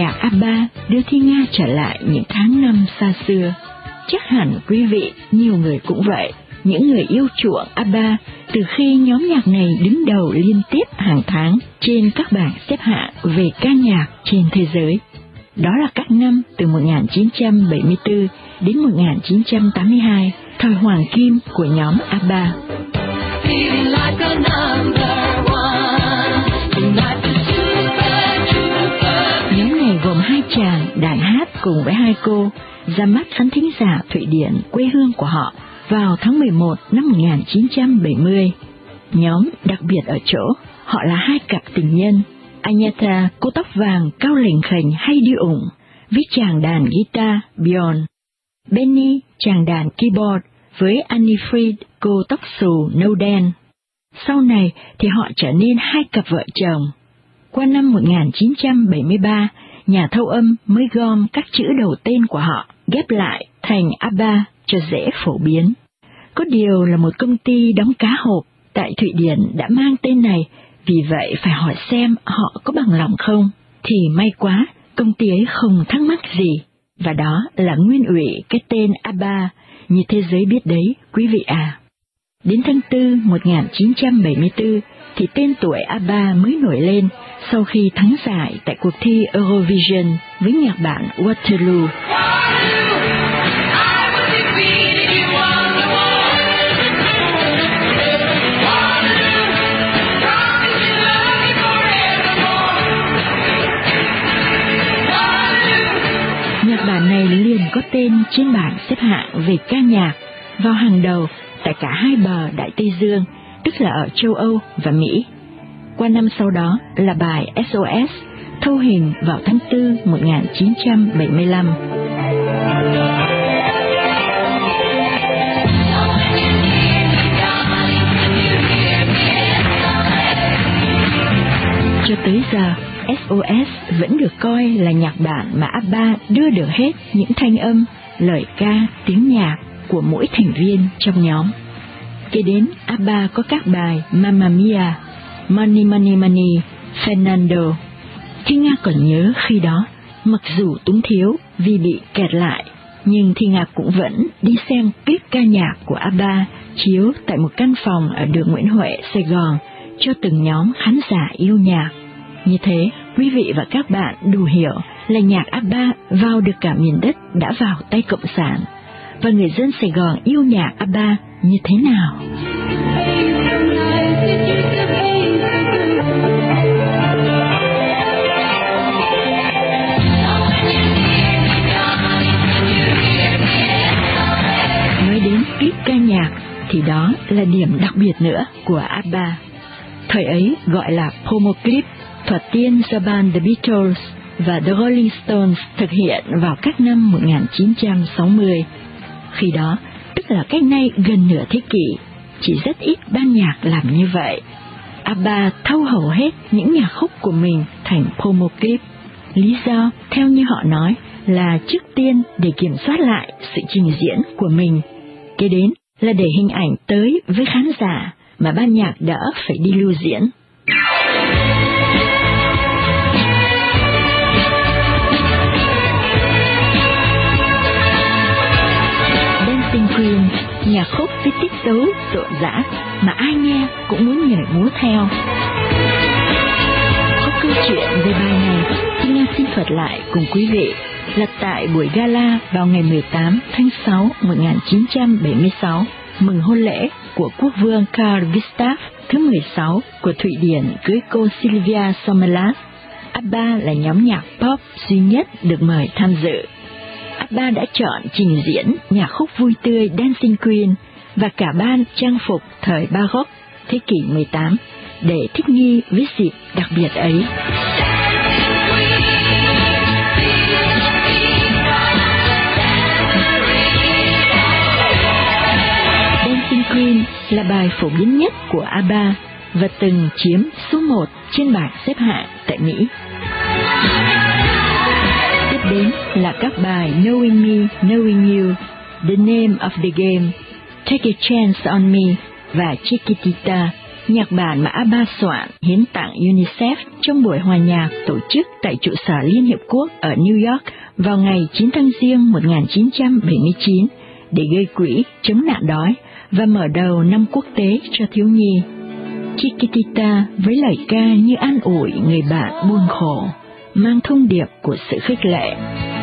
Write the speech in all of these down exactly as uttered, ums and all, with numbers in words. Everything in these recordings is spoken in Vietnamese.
nhạc ABBA đưa Thi Nga trở lại những tháng năm xa xưa. Chắc hẳn quý vị, nhiều người cũng vậy, những người yêu chuộng ABBA từ khi nhóm nhạc này đứng đầu liên tiếp hàng tháng trên các bảng xếp hạng về ca nhạc trên thế giới. Đó là các năm từ một nghìn chín trăm bảy mươi tư đến một nghìn chín trăm tám mươi hai, thời hoàng kim của nhóm ABBA. Nhóm này gồm hai chàng đàn hát cùng với hai cô ra mắt khán thính giả Thụy Điển, quê hương của họ, vào tháng mười một năm một nghìn chín trăm bảy mươi. Nhóm đặc biệt ở chỗ họ là hai cặp tình nhân. Agnetha, cô tóc vàng cao lềnh khềnh hay đi ủng với chàng đàn guitar Björn. Benny, chàng đàn keyboard với Annie Fried, cô tóc xù nâu đen. Sau này thì họ trở nên hai cặp vợ chồng. Qua năm một nghìn chín trăm bảy mươi ba, nhà thâu âm mới gom các chữ đầu tên của họ ghép lại thành ABBA cho dễ phổ biến. Có điều là một công ty đóng cá hộp tại Thụy Điển đã mang tên này, vì vậy phải hỏi xem họ có bằng lòng không. Thì may quá, công ty ấy không thắc mắc gì, và đó là nguyên ủy cái tên ABBA như thế giới biết đấy, quý vị à. Đến tháng tư một nghìn chín trăm bảy mươi tư thì tên tuổi ABBA mới nổi lên sau khi thắng giải tại cuộc thi Eurovision với nhạc bản Waterloo. Nhạc bản này liền có tên trên bảng xếp hạng về ca nhạc, vào hàng đầu tại cả hai bờ Đại Tây Dương, tức là ở châu Âu và Mỹ. Qua năm sau đó là bài ét o ét, thâu hình vào tháng tư một nghìn chín trăm bảy mươi lăm. Cho tới giờ, ét o ét vẫn được coi là nhạc bản mà ABBA đưa được hết những thanh âm, lời ca, tiếng nhạc của mỗi thành viên trong nhóm. Kế đến, ABBA có các bài Mamma Mia, Money Money Money, Fernando. Thi Nga còn nhớ khi đó, mặc dù túng thiếu vì bị kẹt lại, nhưng Thi Nga cũng vẫn đi xem clip ca nhạc của ABBA chiếu tại một căn phòng ở đường Nguyễn Huệ, Sài Gòn cho từng nhóm khán giả yêu nhạc. Như thế, quý vị và các bạn đủ hiểu là nhạc ABBA vào được cả miền đất đã vào tay Cộng sản, và người dân Sài Gòn yêu nhạc ABBA như thế nào. Nói đến clip ca nhạc thì đó là điểm đặc biệt nữa của ABBA. Thời ấy gọi là promo clip, thoạt tiên do band The Beatles và The Rolling Stones thực hiện vào các năm một nghìn chín trăm sáu mươi. Khi đó, tức là cách nay gần nửa thế kỷ, chỉ rất ít ban nhạc làm như vậy. ABBA thâu hầu hết những nhạc khúc của mình thành promo clip. Lý do, theo như họ nói, là trước tiên để kiểm soát lại sự trình diễn của mình, kế đến là để hình ảnh tới với khán giả mà ban nhạc đỡ phải đi lưu diễn. Dancing Queen, nhạc khúc với tiết tấu rộn rã mà ai nghe cũng muốn nhảy múa theo. Có câu chuyện về bài này, Thi Nga xin thuật lại cùng quý vị là tại buổi gala vào ngày mười tám tháng sáu một nghìn chín trăm bảy mươi sáu, mừng hôn lễ của quốc vương Carl Gustaf thứ mười sáu của Thụy Điển cưới cô Sylvia Sommerlath. ABBA là nhóm nhạc pop duy nhất được mời tham dự. ABBA đã chọn trình diễn nhạc khúc vui tươi Dancing Queen và cả ban trang phục thời Baroque thế kỷ mười tám để thích nghi với dịp đặc biệt ấy. Dancing Queen là bài phổ biến nhất của ABBA và từng chiếm số một trên bảng xếp hạng tại Mỹ. Tiếp đến là các bài Knowing Me, Knowing You, The Name of the Game, Take a Chance on Me và Chiquitita. nhạc bản mà ABBA soạn hiến tặng UNICEF trong buổi hòa nhạc tổ chức tại trụ sở Liên Hiệp Quốc ở New York vào ngày chín tháng Giêng một nghìn chín trăm bảy mươi chín để gây quỹ chống nạn đói và mở đầu năm quốc tế cho thiếu nhi. Chiquitita với lời ca như an ủi người bạn buồn khổ, mang thông điệp của sự khích lệ.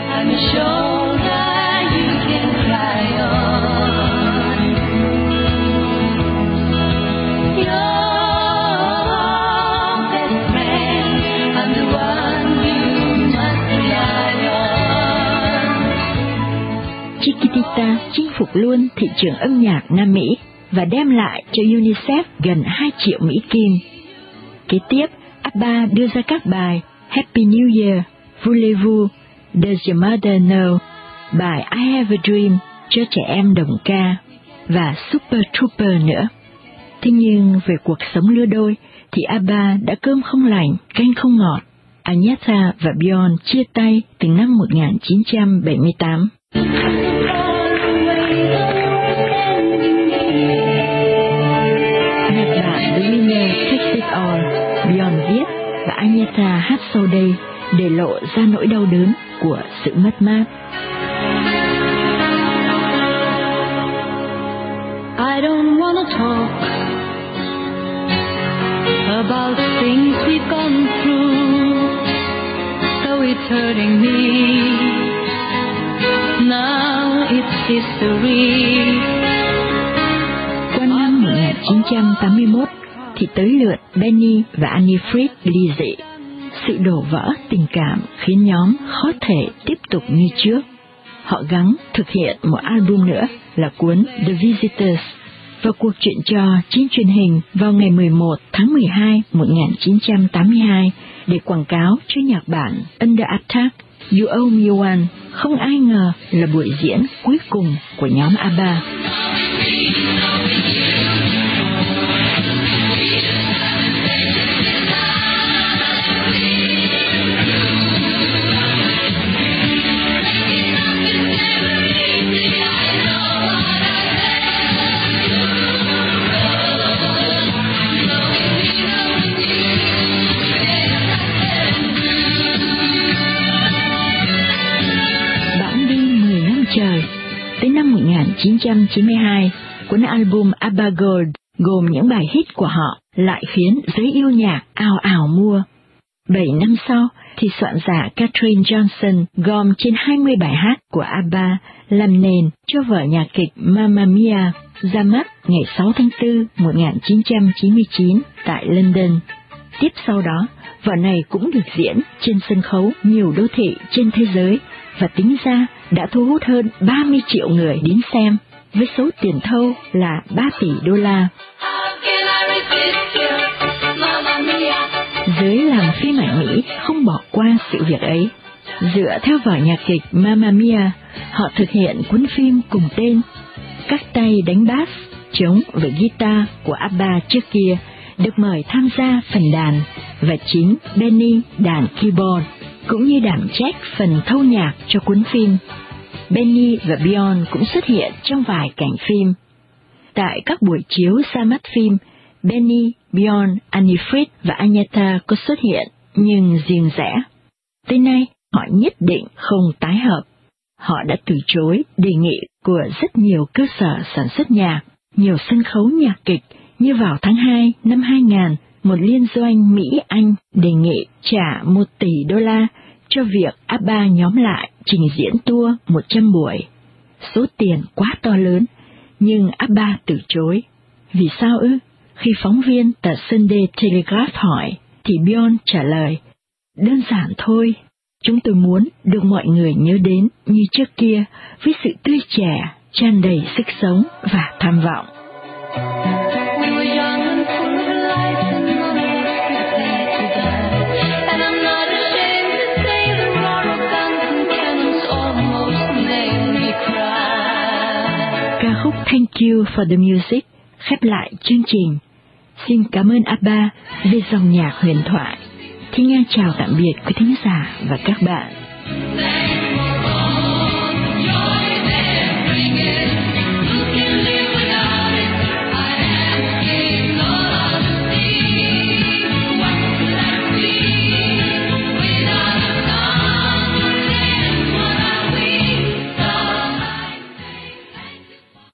Chiquitita chinh phục luôn thị trường âm nhạc Nam Mỹ và đem lại cho UNICEF gần hai triệu Mỹ Kim. Kế tiếp, ABBA đưa ra các bài Happy New Year, Voulez-vous, Does Your Mother Know, bài I Have a Dream cho trẻ em đồng ca và Super Trooper nữa. Thế nhưng về cuộc sống lứa đôi thì ABBA đã cơm không lành, canh không ngọt. Agnetha và Bjorn chia tay từ năm một nghìn chín trăm bảy mươi tám. Nhạc bản The Winner Takes It All, Bjorn viết và Agnetha hát sau đây để lộ ra nỗi đau đớn của sự mất mát. I don't wanna talk about things we've gone through, though it's hurting me. Now it's history. Qua năm một nghìn chín trăm tám mươi mốt thì tới lượt Benny và Annie Fried ly dị. Sự đổ vỡ tình cảm khiến nhóm khó thể tiếp tục như trước. Họ gắng thực hiện một album nữa là cuốn The Visitors và cuộc chuyện trò trên truyền hình vào ngày mười một tháng mười hai một nghìn chín trăm tám mươi hai để quảng cáo cho nhạc bản Under Attack, You Owe Me One. Không ai ngờ là buổi diễn cuối cùng của nhóm ABBA. Trời, tới năm một nghìn chín trăm chín mươi hai, cuốn album ABBA Gold gồm những bài hit của họ lại khiến giới yêu nhạc ào ào mua. Bảy năm sau thì soạn giả Catherine Johnson gom trên hai mươi bài hát của ABBA làm nền cho vở nhạc kịch Mamma Mia ra mắt ngày sáu tháng tư một nghìn chín trăm chín mươi chín tại London. Tiếp sau đó, vở này cũng được diễn trên sân khấu nhiều đô thị trên thế giới và tính ra đã thu hút hơn ba mươi triệu người đến xem, với số tiền thâu là ba tỷ đô la. Giới làm phim ảnh Mỹ không bỏ qua sự việc ấy. Dựa theo vở nhạc kịch Mamma Mia, họ thực hiện cuốn phim cùng tên. Các tay đánh bass, trống và guitar của ABBA trước kia được mời tham gia phần đàn và chính Benny đàn keyboard, cũng như đảm trách phần thâu nhạc cho cuốn phim. Benny và Bjorn cũng xuất hiện trong vài cảnh phim. Tại các buổi chiếu ra mắt phim, Benny, Bjorn, Annie Fried và Agnetha có xuất hiện, nhưng riêng rẽ. Tới nay, họ nhất định không tái hợp. Họ đã từ chối đề nghị của rất nhiều cơ sở sản xuất nhạc, nhiều sân khấu nhạc kịch, như vào tháng hai năm hai nghìn, một liên doanh Mỹ-Anh đề nghị trả một tỷ đô la cho việc ABBA nhóm lại trình diễn tour một trăm buổi. Số tiền quá to lớn, nhưng ABBA từ chối. Vì sao ư? Khi phóng viên tờ Sunday Telegraph hỏi, thì Bjorn trả lời, đơn giản thôi, chúng tôi muốn được mọi người nhớ đến như trước kia với sự tươi trẻ, tràn đầy sức sống và tham vọng. Ca khúc Thank You for the Music khép lại chương trình. Xin cảm ơn ABBA về dòng nhạc huyền thoại. Thi Nga chào tạm biệt quý thính giả và các bạn.